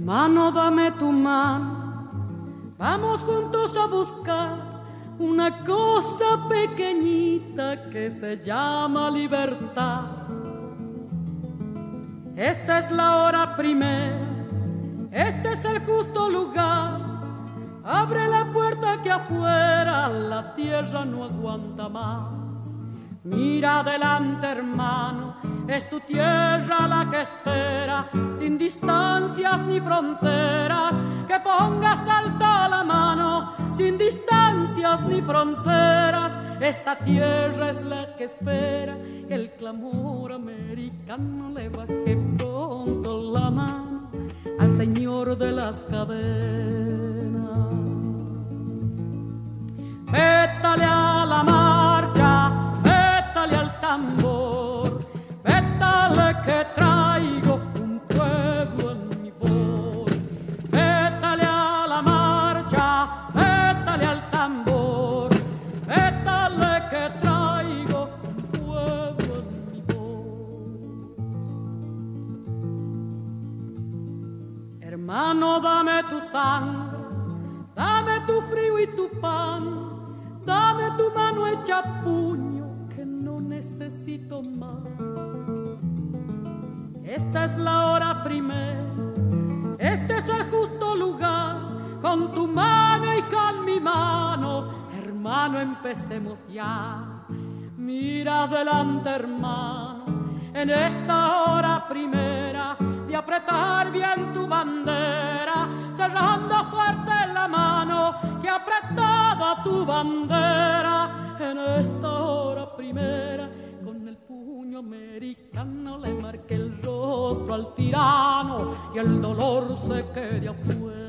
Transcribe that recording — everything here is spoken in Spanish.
Hermano, dame tu mano, vamos juntos a buscar una cosa pequeñita que se llama libertad. Esta es la hora primera, este es el justo lugar. Abre la puerta que afuera la tierra no aguanta más. Mira adelante, hermano, es tu tierra la que espera, sin distancias ni fronteras, que pongas alta la mano, sin distancias ni fronteras. Esta tierra es la que espera que el clamor americano le baje pronto la mano al señor de las cadenas. Vétale a la marcha, vétale al tambor, vétale que traigo un pueblo en mi voz. Vétale a la marcha, vétale al tambor, vétale que traigo un pueblo en mi voz. Hermano, dame tu sangre, dame tu frío y tu pan, dame tu mano hecha puño, que no necesito más. Esta es la hora primera, este es el justo lugar. Con tu mano y con mi mano, hermano, empecemos ya. Mira adelante, hermano, en esta hora primera, de apretar bien tu bandera, cerrando fuerte la mano que ha apretado tu bandera. En esta hora primera, con el puño americano le marque el rostro al tirano y el dolor se quede afuera.